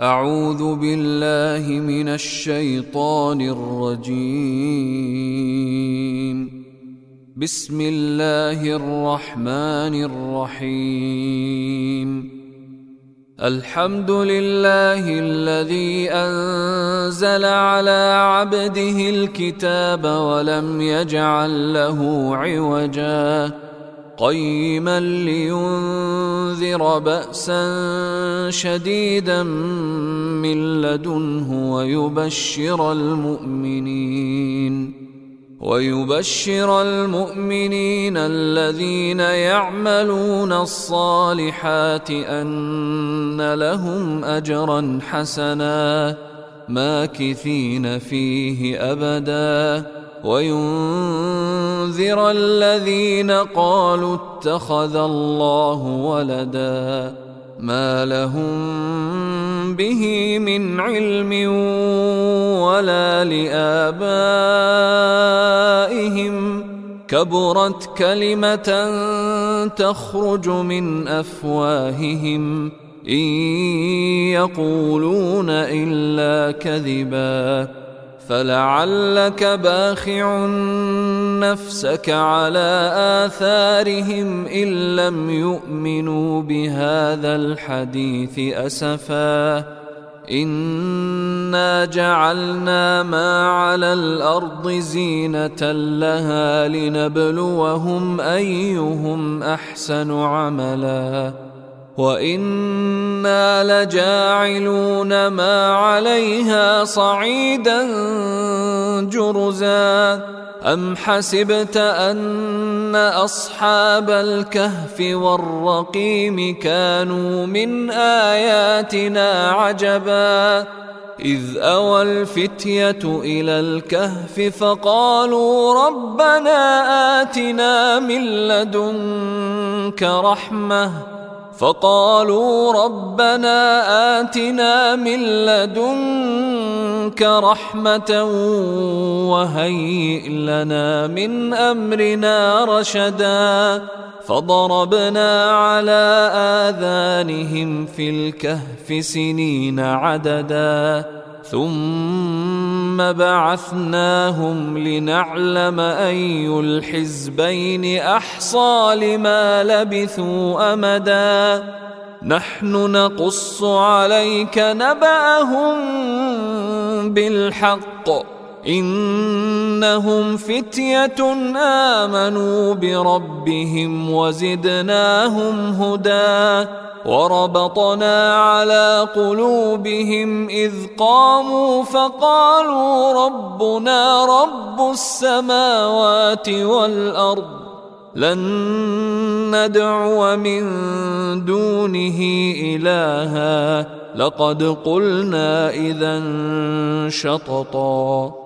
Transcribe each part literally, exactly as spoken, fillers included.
أعوذ بالله من الشيطان الرجيم. بسم الله الرحمن الرحيم. الحمد لله الذي أنزل على عبده الكتاب ولم يجعل له عوجا قيما لينذر بأسا شديدا من لدنه ويبشر المؤمنين ويبشر المؤمنين الذين يعملون الصالحات أن لهم أجرا حسنا ماكثين فيه أبدا وينذر الذين قالوا اتخذ الله ولدا ما لهم به من علم ولا لآبائهم كبرت كلمة تخرج من أفواههم إن يقولون إلا كذبا فلعلك باخع نفسك على آثارهم إن لم يؤمنوا بهذا الحديث أسفا إنا جعلنا ما على الأرض زينة لها لنبلوهم أيهم أحسن عملا وإنا لجاعلون ما عليها صعيدا جرزا أم حسبت أن أصحاب الكهف والرقيم كانوا من آياتنا عجبا إذ أوى الفتية إلى الكهف فقالوا ربنا آتنا من لدنك رحمة فقالوا ربنا آتنا من لدنك رحمة وهيئ لنا من أمرنا رشدا فضربنا على آذانهم في الكهف سنين عددا ثم بعثناهم لنعلم أي الحزبين أحصى لما لبثوا أمدا نحن نقص عليك نبأهم بالحق إنهم فتية آمنوا بربهم وزدناهم هدى وربطنا على قلوبهم إذ قاموا فقالوا ربنا رب السماوات والأرض لن ندعو من دونه إلها لقد قلنا إذا شططا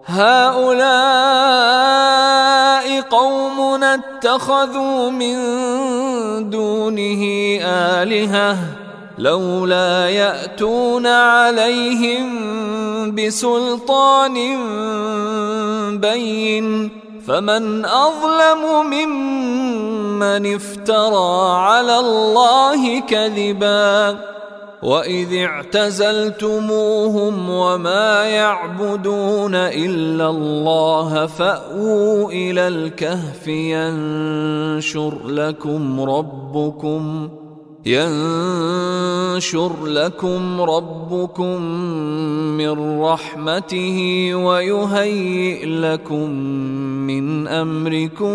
هؤلاء قومنا اتخذوا من دونه آلهة لولا يأتون عليهم بسلطان بين فمن أظلم ممن افترى على الله كذبا وإذ اعتزلتموهم وما يعبدون إلا الله فأووا إلى الكهف ينشر لكم ربكم ينشر لكم ربكم من رحمته ويهيئ لكم من أمركم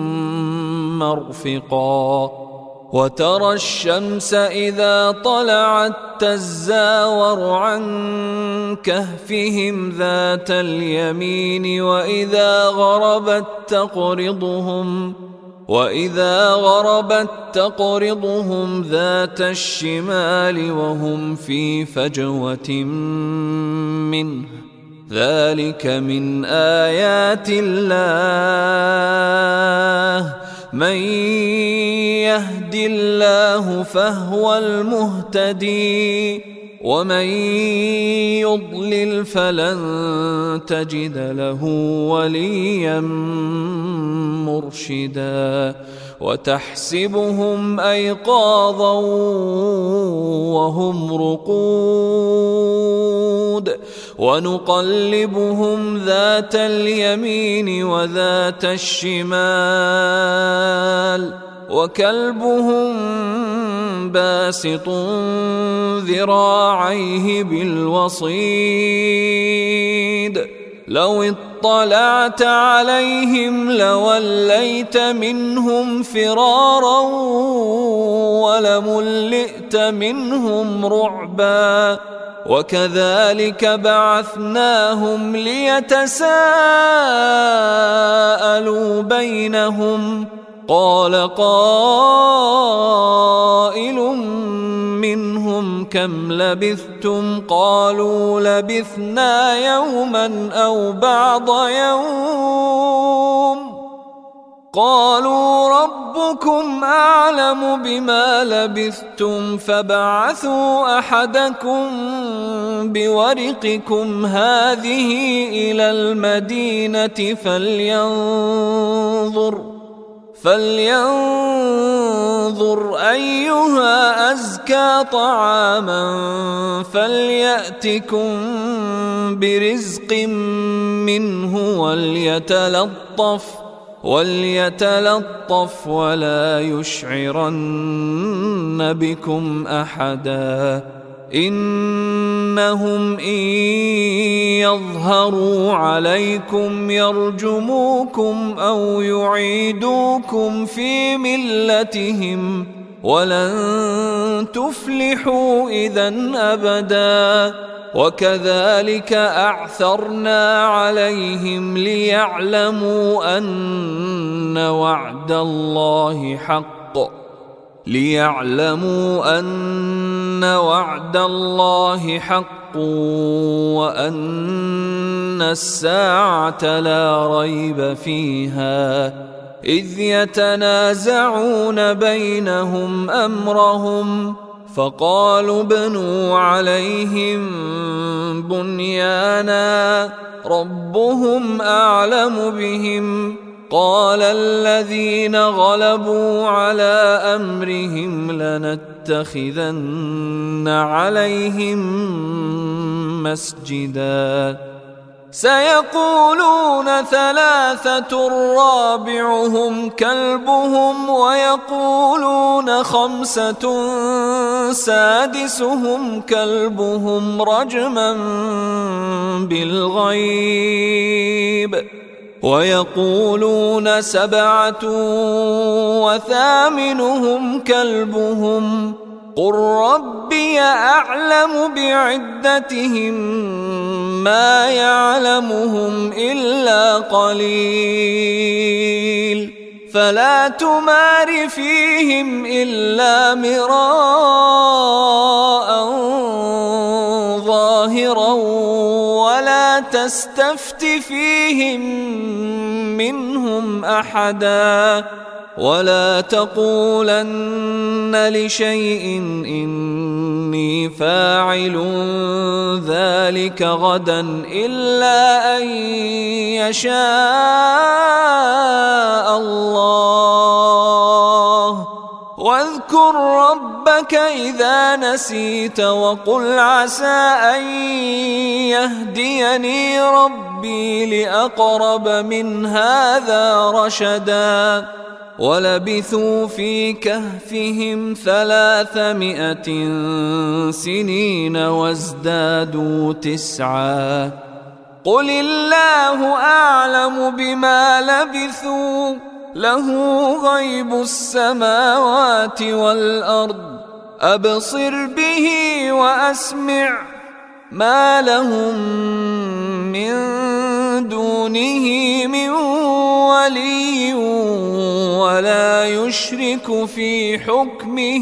مرفقا وترى الشمس إذا طلعت تزاور عن كهفهم ذات اليمين وإذا غربت تقرضهم وإذا غربت تقرضهم ذات الشمال وهم في فجوة منه ذلك من آيات الله من يهد الله فهو المهتدي ومن يضلل فلن تجد له وليا مرشدا وتحسبهم أيقاظا وهم رقود ونقلبهم ذات اليمين وذات الشمال وكلبهم باسط ذراعيه بالوصيد لو اطلعت عليهم لوليت منهم فرارا ولملئت منهم رعبا وكذلك بعثناهم ليتساءلوا بينهم قال قائل منهم كم لبثتم قالوا لبثنا يوما أو بعض يوم قالوا ربكم أعلم بما لبثتم فابعثوا أحدكم بورقكم هذه إلى المدينة فلينظر فلينظر أيها أزكى طعاما فليأتكم برزق منه وليتلطف وليتلطف ولا يشعرن بكم أحدا إنهم إن يظهروا عليكم يرجموكم أو يعيدوكم في ملتهم ولن تفلحوا إذن أبدا وكذلك أعثرنا عليهم ليعلموا أن وعد الله حق ليعلموا أن وعد الله حق وأن الساعة لا ريب فيها إذ يتنازعون بينهم أمرهم فقالوا ابنوا عليهم بنيانا ربهم أعلم بهم قال الذين غلبوا على أمرهم لنتخذن عليهم مسجدا سيقولون ثلاثة رابعهم كلبهم ويقولون خمسة سادسهم كلبهم رجما بالغيب ويقولون سبعة وثامنهم كلبهم قل ربي أعلم بعدتهم ما يعلمهم إلا قليل فلا تمار فيهم إلا مراء ظاهرا ولا تستفت فيهم منهم أحدا ولا تقولن لشيء إني فاعل ذلك غدا إلا أن يشاء الله واذكر ربك إذا نسيت وقل عسى أن يهديني ربي لأقرب من هذا رشدا ولبثوا في كهفهم ثلاثمائة سنين وازدادوا تسعا قل الله أعلم بما لبثوا له غيب السماوات والأرض أبصر به وأسمع ما لهم من دونه من ولي ولا يشرك في حكمه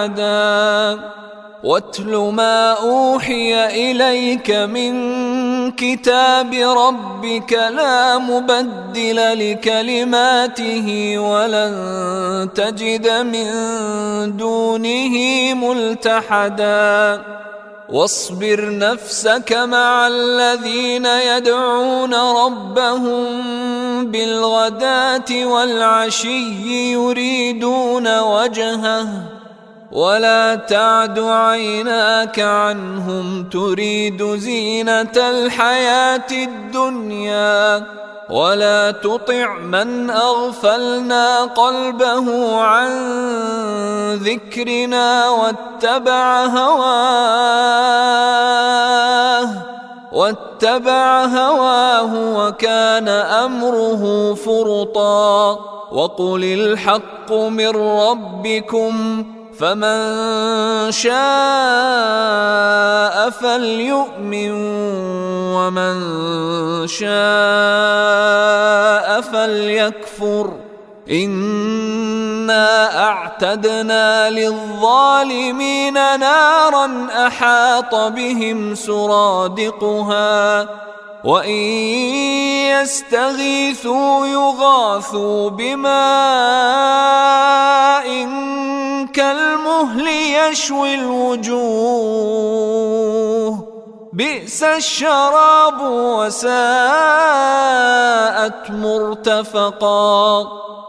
أحدا واتل ما أوحي إليك من كتاب ربك لا مبدل لكلماته ولن تجد من دونه ملتحدا واصبر نفسك مع الذين يدعون ربهم بالغداة والعشي يريدون وجهه ولا تعد عيناك عنهم تريد زينة الحياة الدنيا ولا تطع من أغفلنا قلبه عن ذكرنا واتبع هواه واتبع هواه وكان أمره فرطا وقل الحق من ربكم فمن شاء فليؤمن ومن شاء فليكفر إنا أعتدنا للظالمين نارا أحاط بهم سرادقها وإن يستغيثوا يغاثوا بماء كالمهل يشوي الوجوه بئس الشراب وساءت مرتفقا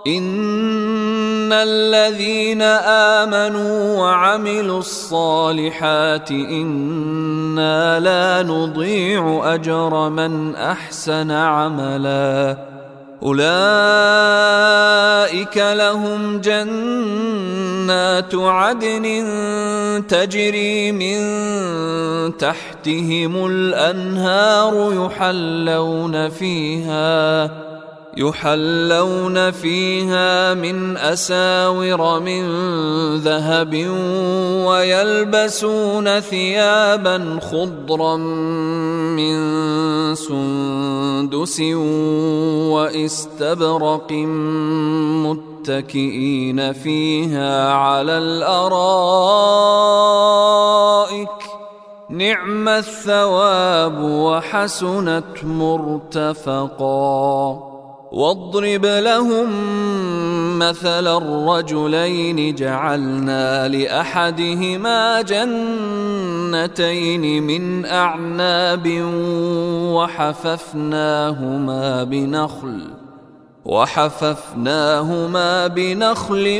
إن الذين آمنوا وعملوا الصالحات إنا لا نضيع أجر من أحسن عملا أولئك لهم جنات عدن تجري من تحتهم الأنهار يحلون فيها يحلون فيها من أساور من ذهب ويلبسون ثيابا خضرا من سندس واستبرق متكئين فيها على الأرائك نعم الثواب وحسنت مرتفقا واضرب لهم مثل الرجلين جعلنا لأحدهما جنتين من أعناب وحففناهما بنخل وحففناهما بنخل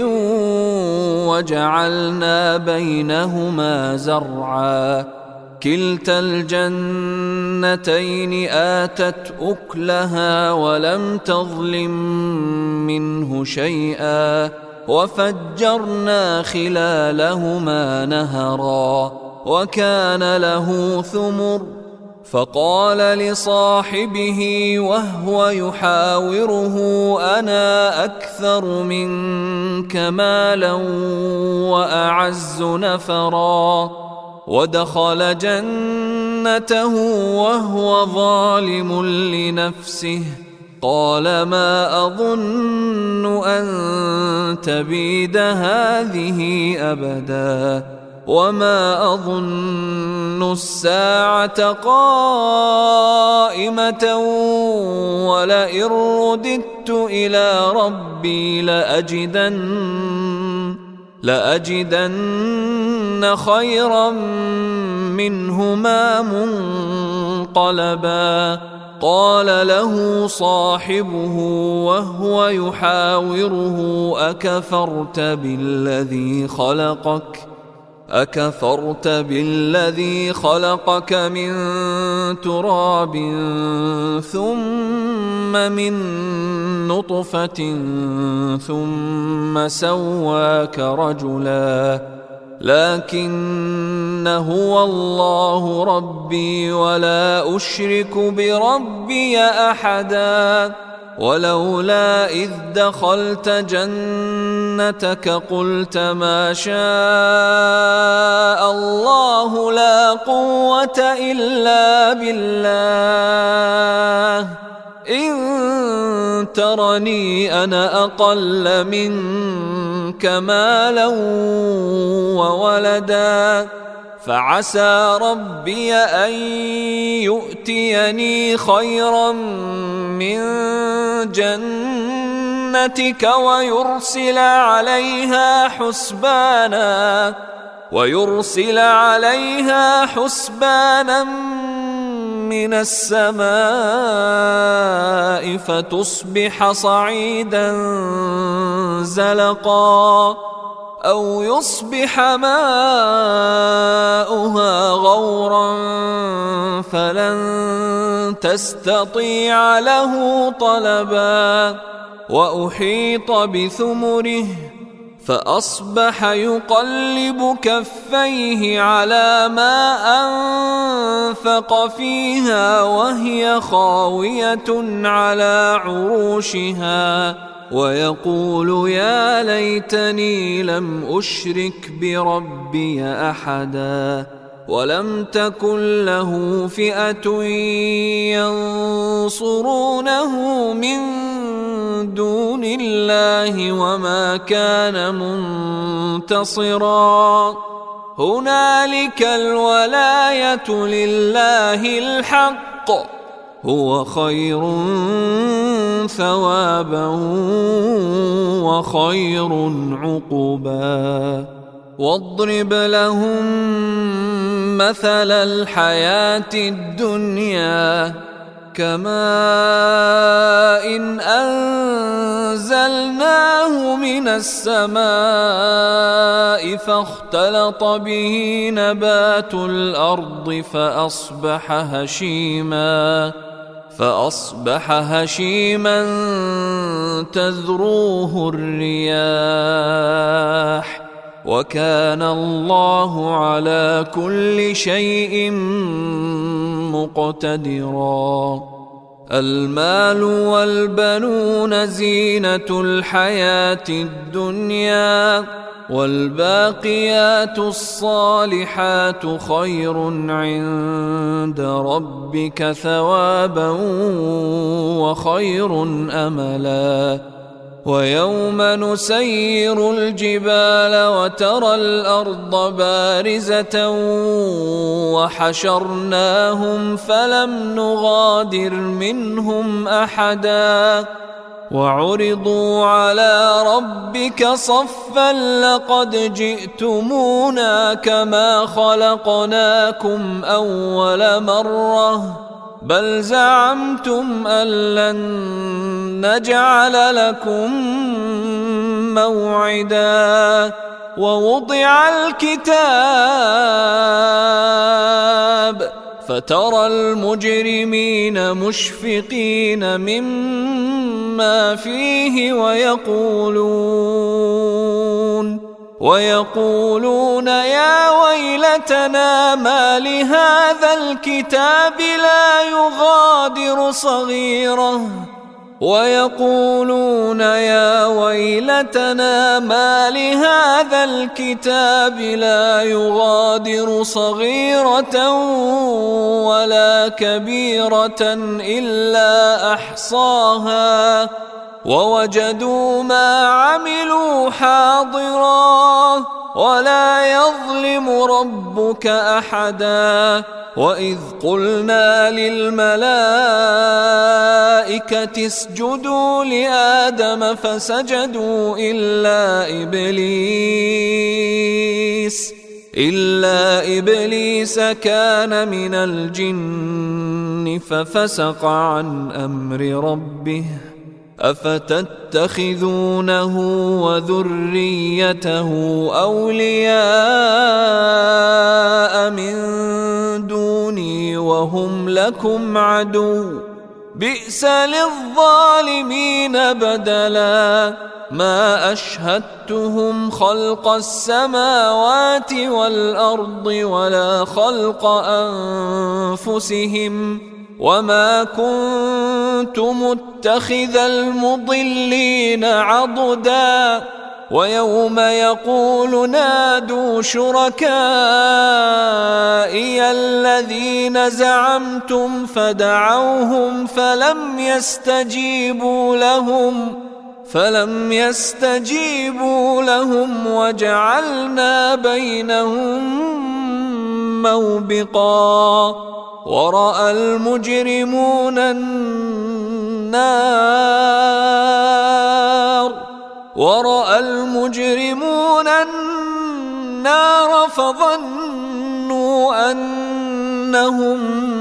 وجعلنا بينهما زرعا كلتا الجنتين آتت أكلها ولم تظلم منه شيئا وفجرنا خلالهما نهرا وكان له ثمر فقال لصاحبه وهو يحاوره أنا أكثر منك مالا وأعز نفرا ودخل جنته وهو ظالم لنفسه قال ما أظن أن تبيد هذه أبدا وما أظن الساعة قائمة ولئن رددت إلى ربي لأجدن لأجدن خيرا منهما منقلبا قال له صاحبه وهو يحاوره أكفرت بالذي خلقك أكفرت بالذي خلقك من تراب ثم من نطفة ثم سواك رجلا لكن هو الله ربي ولا أشرك بربي أحدا ولولا إذ دخلت جنتك قلت ما شاء الله لا قوة إلا بالله إن ترني أنا أقل منك مالا وولدا فعسى ربي أن يؤتيني خيرا من جنتك ويرسل عليها حسبانا ويرسل عليها حسبانا من السماء فتصبح صعيدا زلقا أو يصبح ماؤها غورا فلن تستطيع له طلبا وأحيط بثمره فأصبح يقلب كفيه على ما أنفق فيها وهي خاوية على عروشها ويقول يا ليتني لم أشرك بربي أحدا ولم تكن له فئة ينصرونه من دون الله وما كان منتصرا هنالك الولاية لله الحق هو خير ثوابا وخير عقبا واضرب لهم مثل الحياة الدنيا كماء إن أنزلناه من السماء فاختلط به نبات الأرض فأصبح هشيما فأصبح هشيما تذروه الرياح وكان الله على كل شيء مقتدرا المال والبنون زينة الحياة الدنيا والباقيات الصالحات خير عند ربك ثوابا وخير أملا ويوم نسير الجبال وترى الأرض بارزة وحشرناهم فلم نغادر منهم أحدا وعرضوا على ربك صفا لقد جئتمونا كما خلقناكم أول مرة بل زعمتم أن لن نجعل لكم موعدا ووضع الكتاب فترى المجرمين مشفقين مما فيه ويقولون ويقولون يا ويلتنا ما لهذا الكتاب لا يغادر صغيرة ويقولون يا ويلتنا ما لهذا الكتاب لا يغادر صغيرة ولا كبيرة إلا أحصاها ووجدوا ما عملوا حاضرا ولا يظلم ربك أحدا وإذ قلنا للملائكة اسجدوا لآدم فسجدوا إلا إبليس إلا إبليس كان من الجن ففسق عن أمر ربه أفتتخذونه وذريته أولياء من دوني وهم لكم عدو بئس للظالمين بدلا ما أشهدتهم خلق السماوات والأرض ولا خلق أنفسهم وما كنت متخذ المضلين عضدا ويوم يقول نادوا شركائي الذين زعمتم فدعوهم فلم يستجيبوا لهم فلم يستجيبوا لهم وجعلنا بينهم موبقا ورأى المجرمون النار ورأى المجرمون النار فظنوا أنهم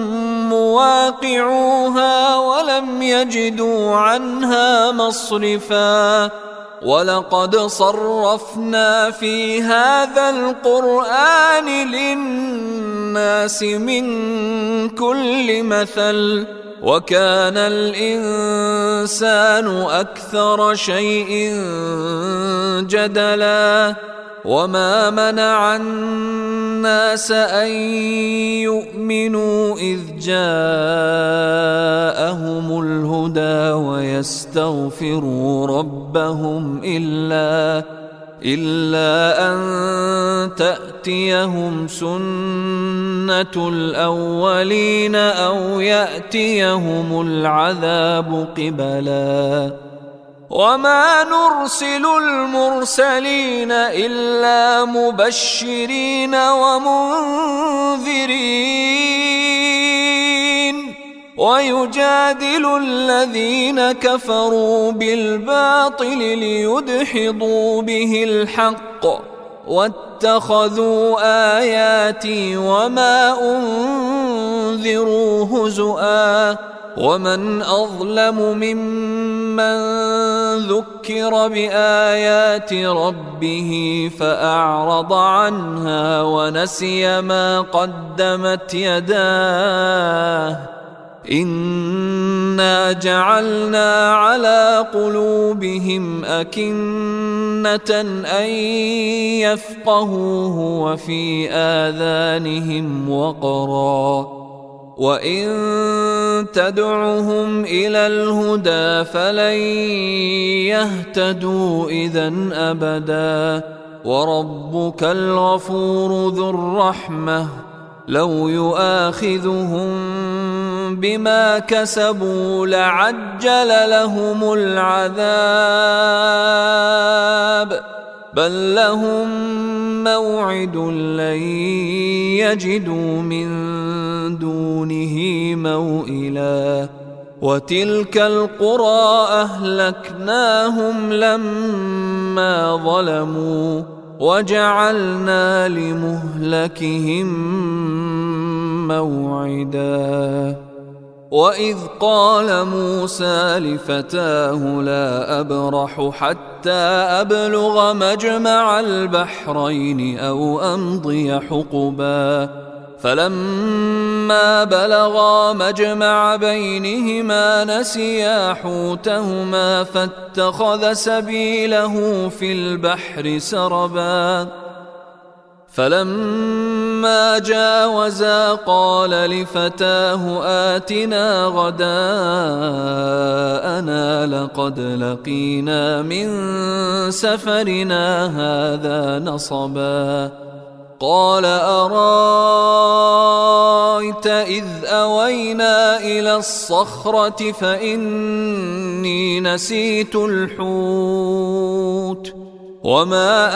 مواقعوها ولم يجدوا عنها مصرفا ولقد صرفنا في هذا القرآن للناس من كل مثل وكان الإنسان أكثر شيء جدلا وما منع الناس أن يؤمنوا إذ جاءهم الهدى ويستغفروا ربهم إلا إلا أن تأتيهم سنة الأولين أو يأتيهم العذاب قبلا وما نرسل المرسلين إلا مبشرين ومنذرين ويجادل الذين كفروا بالباطل ليدحضوا به الحق واتخذوا آياتي وما أنذروا هزؤا ومن أظلم ممن ذكر بآيات ربه فأعرض عنها ونسي ما قدمت يداه إنا جعلنا على قلوبهم أكنة أن يفقهوه وفي آذانهم وقرا وإن تدعهم إلى الهدى فلن يهتدوا إذن أبدا وربك الغفور ذو الرحمة لو يؤاخذهم بما كسبوا لعجل لهم العذاب بل لهم موعد لن يجدوا من دونه موئلا وتلك القرى أهلكناهم لما ظلموا وجعلنا لمهلكهم موعدا وإذ قال موسى لفتاه لا أبرح حتى أبلغ مجمع البحرين أو أمضي حقبا فلما بلغا مجمع بينهما نسيا حوتهما فاتخذ سبيله في البحر سربا فلما جاوزا قال لفتاه آتنا غداءنا لقد لقينا من سفرنا هذا نصبا قال أرايت إذ أوينا إلى الصخرة فإني نسيت الحوت وما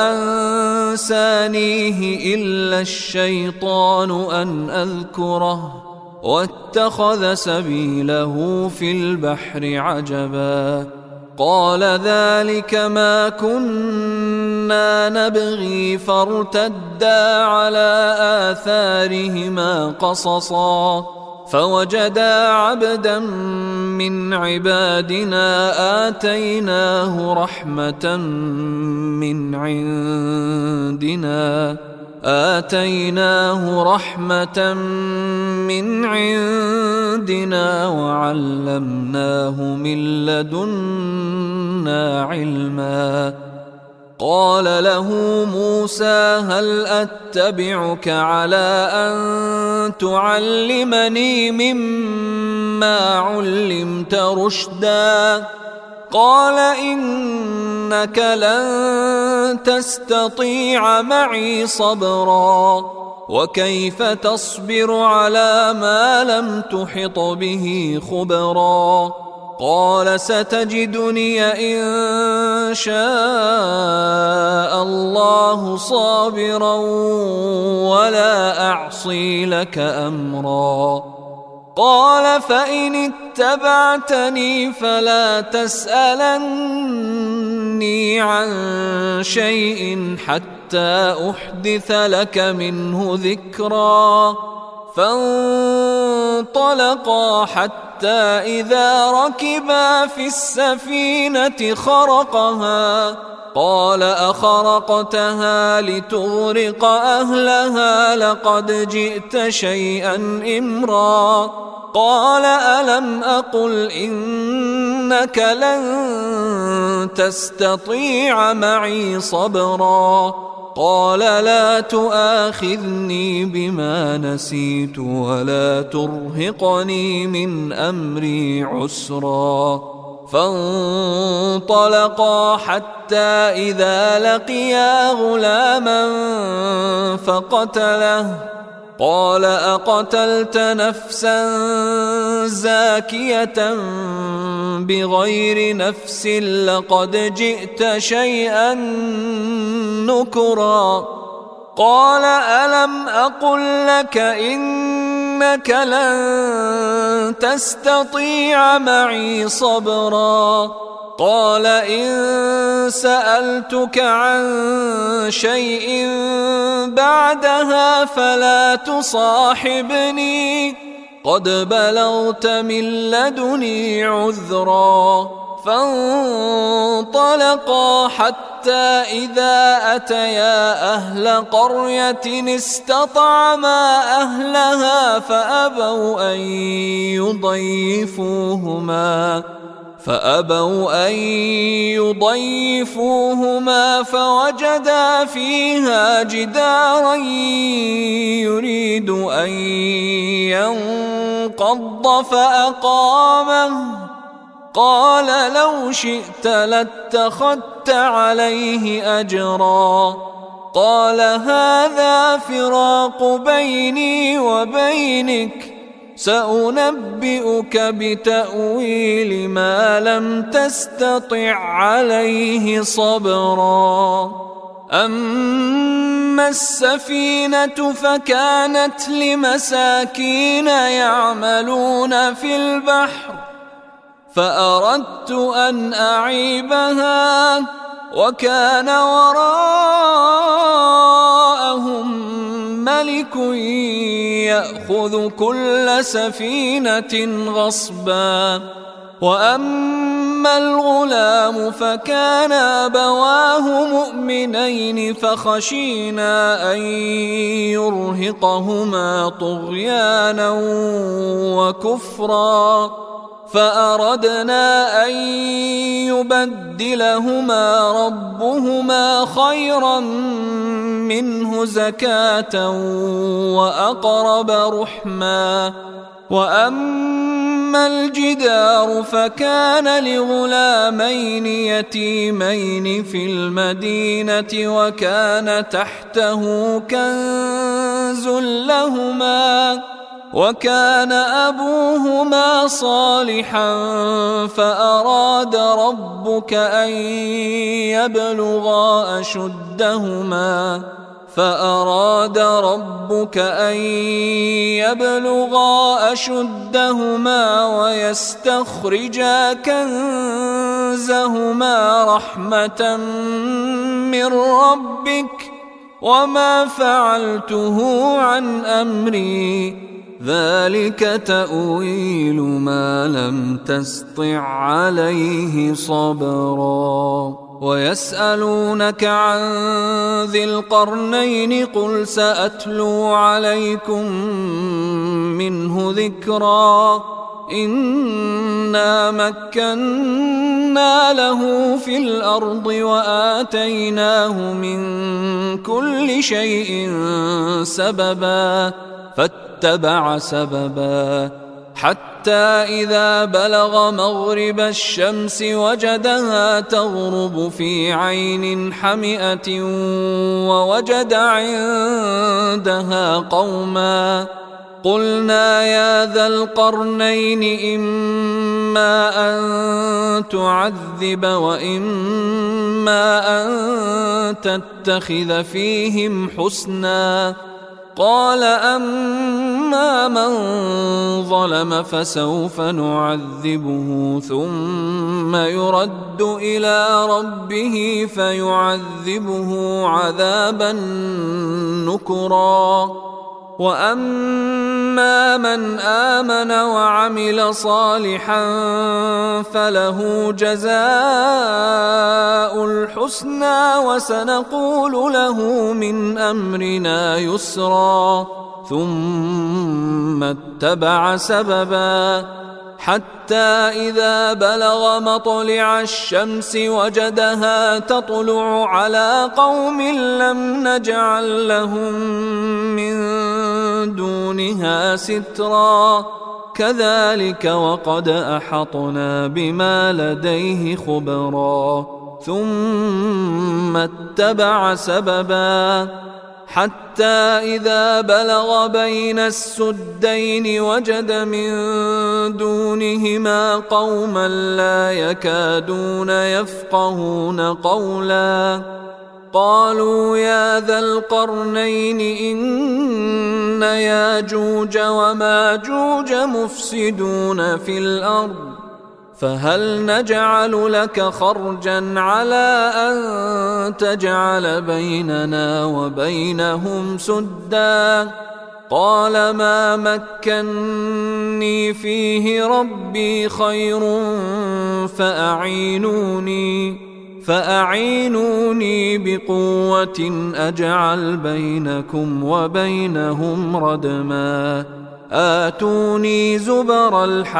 أنسانيه إلا الشيطان أن أذكره واتخذ سبيله في البحر عجبا قال ذلك ما كنا نبغي فارتدا على آثارهما قصصا فوجدا عبدا من عبادنا آتيناه رحمة من عندنا آتيناه رحمة من عندنا وعلمناه من لدنا علما قال له موسى هل أتبعك على أن تعلمني مما علمت رشدا قال إنك لن تستطيع معي صبرا وكيف تصبر على ما لم تحط به خبرا قال ستجدني إن شاء الله صابرا ولا أعصي لك أمرا. قال فإن اتبعتني فلا تسألني عن شيء حتى أحدث لك منه ذكرا. فانطلقا حتى إذا ركبا في السفينة خرقها قال أخرقتها لتغرق أهلها لقد جئت شيئا إمرا. قال ألم أقل إنك لن تستطيع معي صبرا. قال لا تؤاخذني بما نسيت ولا ترهقني من أمري عسرا. فانطلقا حتى إذا لقيا غلاما فقتله قال أقتلت نفسا زاكية بغير نفس لقد جئت شيئا نكرا. قال ألم أقل لك إنك لن تستطيع معي صبرا. قال إن سألتك عن شيء بعدها فلا تصاحبني قد بلغت من لدني عذرا. فانطلقا حتى إذا أتيا أهل قرية استطعما أهلها فأبوا أن يضيفوهما فأبوا أن يضيفوهما فوجدا فيها جدارا يريد أن ينقض فأقامه. قال لو شئت لاتخذت عليه أجرا. قال هذا فراق بيني وبينك سأنبئك بتأويل ما لم تستطع عليه صبرا. أما السفينة فكانت لمساكين يعملون في البحر فأردت أن أعيبها وكان وراءهم ملك يأخذ كل سفينة غصبا. وأما الغلام فكان أبواه مؤمنين فخشينا أن يرهقهما طغيانا وكفرا فأردنا أن يبدلهما ربهما خيرا منه زكاة وأقرب رحما. وأما الجدار فكان لغلامين يتيمين في المدينة وكان تحته كنز لهما وكان أبوهما صالحا فأراد ربك أن يبلغا أشدهما فأراد ربك أن يبلغا أشدهما ويستخرجا كنزهما رحمة من ربك وما فعلته عن أمري ذلك تأويل ما لم تسطع عليه صبرا. ويسألونك عن ذي القرنين قل سأتلو عليكم منه ذكرا. إنا مكنا له في الأرض وآتيناه من كل شيء سببا فاتبع سببا حتى إذا بلغ مغرب الشمس وجدها تغرب في عين حمئة ووجد عندها قوما قلنا يا ذا القرنين إما أن تعذب وإما أن تتخذ فيهم حسنا قال أما من ظلم فسوف نعذبه ثم يرد إلى ربه فيعذبه عذابا نكرا وأما من آمن وعمل صالحا فله جزاء الحسنى وسنقول له من أمرنا يسرا ثم اتبع سببا حتى إذا بلغ مطلع الشمس وجدها تطلع على قوم لم نجعل لهم من دونها سترا كذلك وقد أحطنا بما لديه خبرا ثم اتبع سببا حتى إذا بلغ بين السدين وجد من دونهما قوما لا يكادون يفقهون قولا قالوا يا ذا القرنين إن ياجوج وماجوج مفسدون في الأرض فهل نجعل لك خرجا على أن تجعل بيننا وبينهم سدا قال ما مكني فيه ربي خير فأعينوني فأعينوني بقوة أجعل بينكم وبينهم ردما آتوني زبر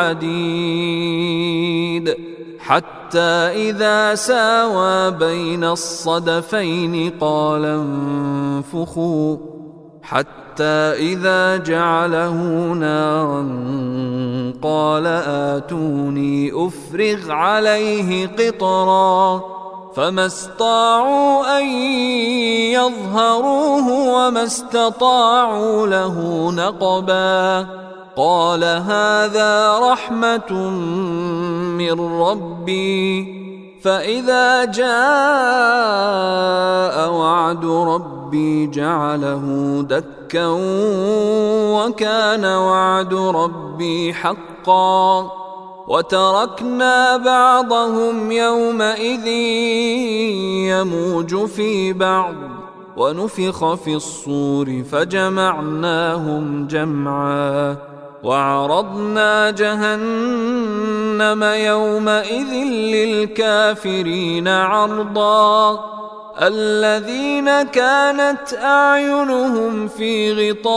الحديد حتى إذا ساوى بين الصدفين قال انفخوا حتى إذا جعله نارا قال آتوني أفرغ عليه قطرا فما استطاعوا أن يظهروه وما استطاعوا له نقبا قال هذا رحمة من ربي فإذا جاء وعد ربي جعله دكا وكان وعد ربي حقا وتركنا بعضهم يومئذ يموج في بعض ونفخ في الصور فجمعناهم جمعا وعرضنا جهنم يومئذ للكافرين عرضا الذين كانت أعينهم في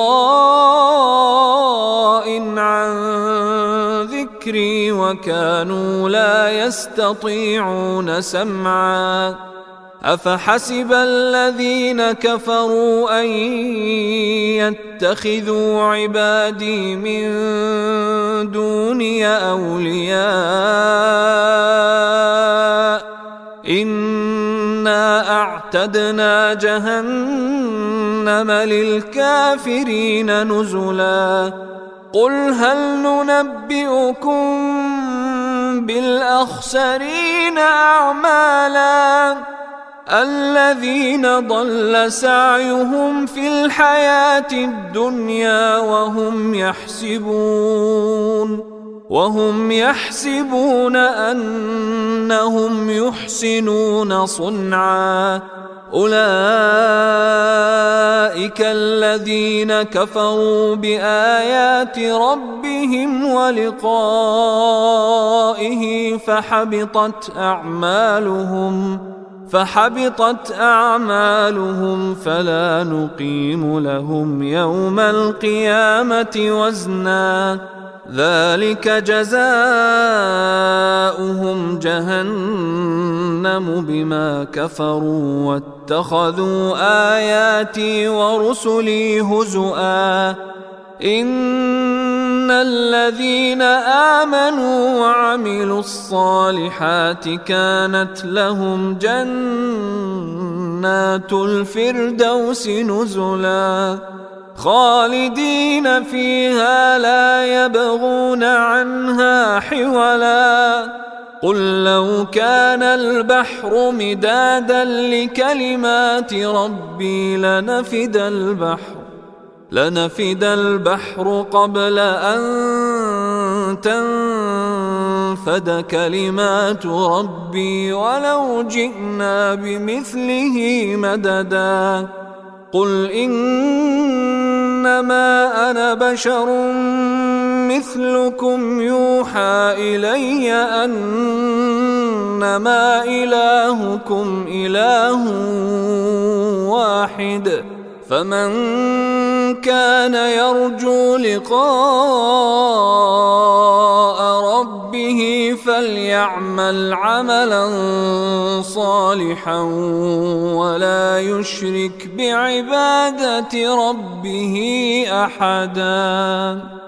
غطاء عن ذكري وكانوا لا يستطيعون سمعا أفحسب الذين كفروا أن يتخذوا عبادي من دوني أولياء إنا أعتدنا جهنم للكافرين نزلا قل هل ننبئكم بالأخسرين أعمالا الذين ضل سعيهم في الحياة الدنيا وهم يحسبون وهم يحسبون أنهم يحسنون صنعا أولئك الذين كفروا بآيات ربهم ولقائه فحبطت أعمالهم فحبطت أعمالهم فلا نقيم لهم يوم القيامة وزنا ذلك جزاؤهم جهنم بما كفروا واتخذوا آياتي ورسلي هزؤا إن الذين آمنوا وعملوا الصالحات كانت لهم جنات الفردوس نزلا خالدين فيها لا يبغون عنها حولا قل لو كان البحر مدادا لكلمات ربي لنفد البحر لنفد البحر قبل أن تنفد كلمات ربي ولو جئنا بمثله مددا قل إنما أنا بشر مثلكم يوحى إلي أنما إلهكم إله واحد فمن كان يرجو لقاء ربه فليعمل عملا صالحا ولا يشرك بعبادة ربه أحدا.